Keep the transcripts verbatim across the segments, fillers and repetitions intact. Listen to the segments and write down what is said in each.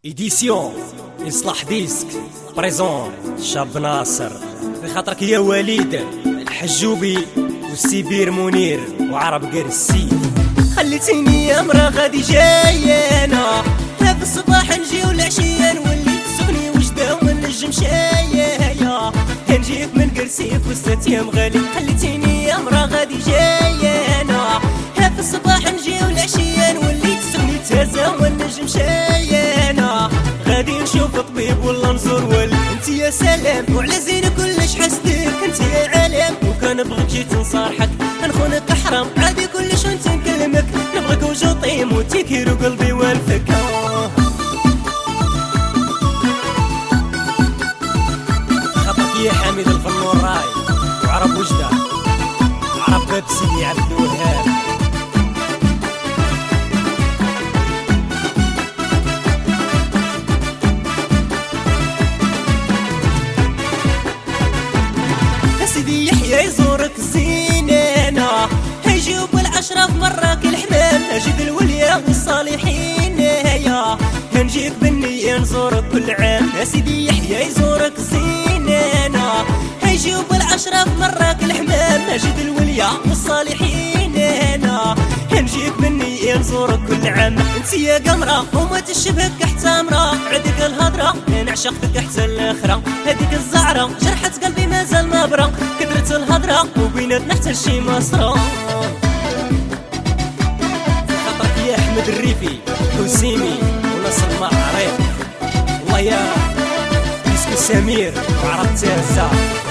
إديسيون إصلاح ديسك بريزون شاب ناصر بخاطرك يا وليد الحجوبي والسيبير منير وعرب قرسي. خليتيني يا مرا غادي جاية أنا لا في الصباح نجي والعشية نولي سخني وجدة ونجم شاية يا نجيك من قرسي في وسط يام غالي. خليتيني يا مرا غادي جاية أنا لا في الصباح نجي والعشية نولي سخني تازا ونجم شاية أنا غادي نشوف طبيب ولا نزور ولي. انت يا سلام وعلى زين كلش حسدك انت يا عالم وكان بغيت جيت نصارحك نخونك حرام عادي كلش وانت نكلمك نبغيك وجوطي موتي كيرو قلبي والفك. خطك يا حميد الفنور راي وعرب وجده عرب باب سيدي عبد الوهاب. سيدي يحيى يزورك الزينانة هيجيب العشرة في مراك الحمام أجد الوليا والصالحين يا هنجيك بالنية نزورك كل عام. يا سيدي يحيى يزورك الزينانة هيجيب العشرة في مراك الحمام أجد الوليا والصالحين أنا هنجيك بالنية نزورك كل عام. انت يا قمرة وما تشبهك حتى مرا عندك الهضرة انا عشقتك حتى الاخرة هذيك الزعرة جرحت قلبي مازال ما برا كثرت الهضرة وبيناتنا حتى شي مسرة. خاطرك يا احمد الريفي حسيمي ونصر المعريق والله يا ديسكو سمير وعرب تازا.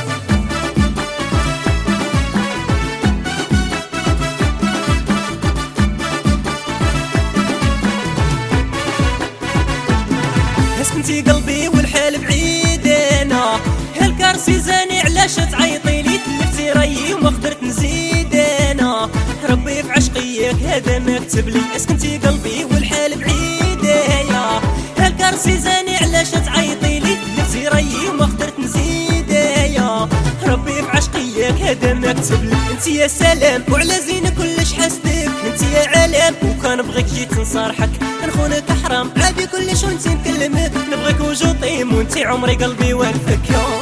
كنتي قلبي والحال بعيد انا هالكرسي زاني علاش تعيطي لي تلفتي رايي وما قدرت نزيد انا ربي في عشقيك هذا ما كتب لي. اسكنتي قلبي والحال بعيد يا هالكرسي زاني علاش تعيطي لي تلفتي رايي وما قدرت نزيد يا ربي في عشقيك هذا ما كتب لي. انت يا سلام وعلى زين كلش حسدك انت يا عالم وكان بغيك جيت نصارحك نخونك حرام عادي كلش وانت نكلمك نبغيك وجوطي وانتي عمري قلبي والفك.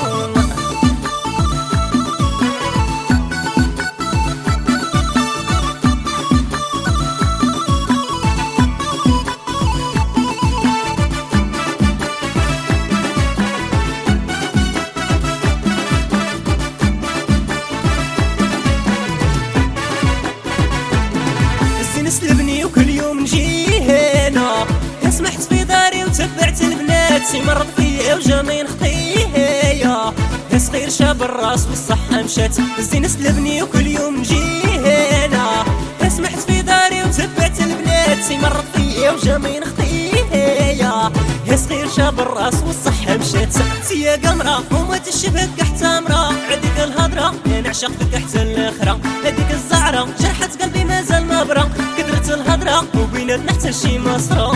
الزين سلبني وكل يوم نجي هنا سمحت في داري وتبعت البنات سي مرض فيا وجامين خطيه يا صغير شاب الراس والصحة مشات. الزين سلبني وكل يوم نجي هنا سمحت في داري وتبعت البنات سي مرض فيا وجامين خطيه يا صغير شاب الراس والصحة مشات. سي يا قمرة وما تشبهك حتى مرا عندك الهضرة انا عشقتك حتى الاخرة هذيك الزعرة جرحت قلبي مازال ما برا كثرت الهضرة وبيناتنا حتى شي مسرة.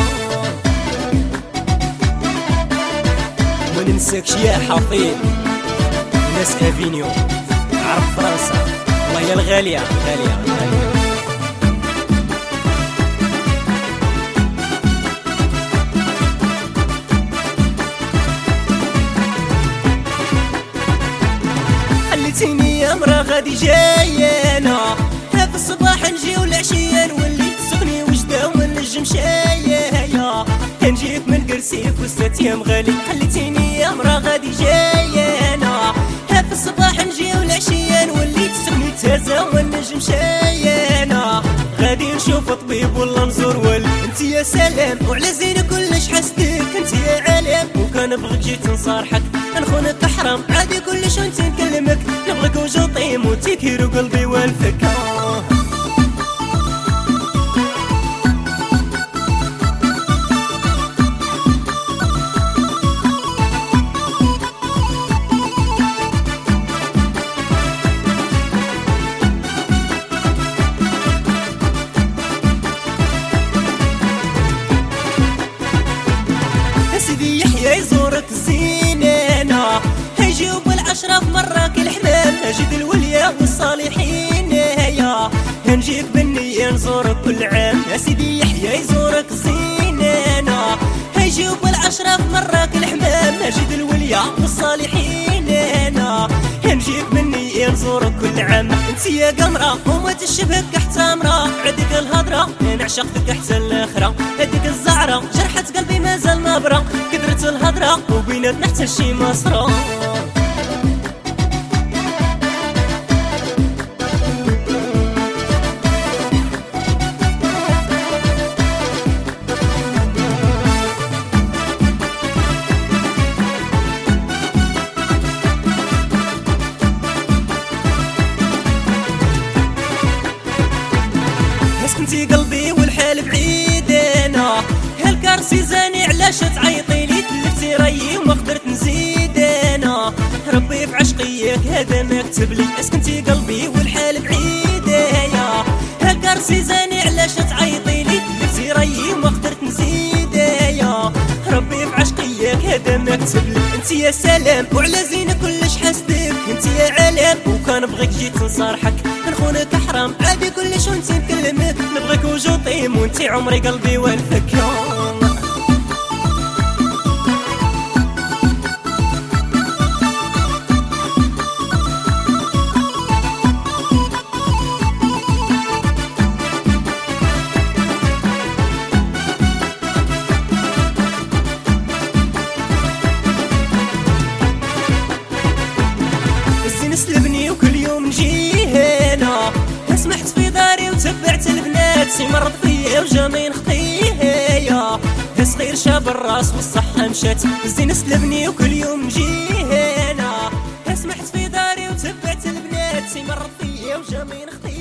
ما ننساكش يا حفيظ ناس افينيو عرب فرنسا والله يا الغالية غالية غالية. خليتيني يا مرا غادي جاية أنا لا في الصباح نجي والعشية نولي سخني وجدة ونجم شاية يا نجيك من قرسي في وسط يام غالي. خليتيني يا مرا غادي جاية أنا لا في الصباح نجي والعشية نولي سخني تازا ونجم شاية أنا غادي نشوف طبيب ولا نزور ولي. انت يا سلام وعلى زين كلش حسدك انت يا عالم وكان بغيك جيت نصارحك نخونك حرام عادي كلش وانت نكلمك نبغيك وجوطي موتي كيرو قلبي والفك. سيدي يحيى يزورك الزينانة هيجيب العشرة في مراك الحمام أجد الوليا والصالحين يا هنجيك بالنية نزورك كل عام. يا سيدي يحيى يزورك الزينانة يجيو بالعشرة في مراك الحمام ماجد الوليا والصالحين انا نجيك مني نزورك كل عام. انت يا قمرة وما تشبهك حتى مرا عدك الهضرة نعشقتك حتى الاخرة هديك الزعرة جرحت قلبي مازال نبرة كثرت الهضرة وبيناتنا حتى شي مسرة. كنتي قلبي والحال بعيد انا هالكرسي زاني علاش تعيطي لي تلفتي رايي وما قدرت نزيد انا ربي في عشقيك هذا ما كتب لي. اسكنتي قلبي والحال بعيد يا هالكرسي زاني علاش تعيطي لي تلفتي رايي وما قدرت نزيد يا ربي في عشقيك هذا ما كتب لي. انت يا سلام وعلى زين كلش حسدك انت يا علام وكان بغيك جيت نصارحك نخونك حرام عادي كلش وانت نكلمك نبغيك وجوطيم وانت عمري قلبي والفك. الزين سلبني وكل يوم نجي هنا سمحت في داري وتبعت البنات سي مرض فيا وجامين خطيه يا صغير شاب الراس والصحة مشات. الزين سلبني وكل يوم نجي هنا سمحت في داري وتبعت البنات سي مرض فيا وجامين خطيه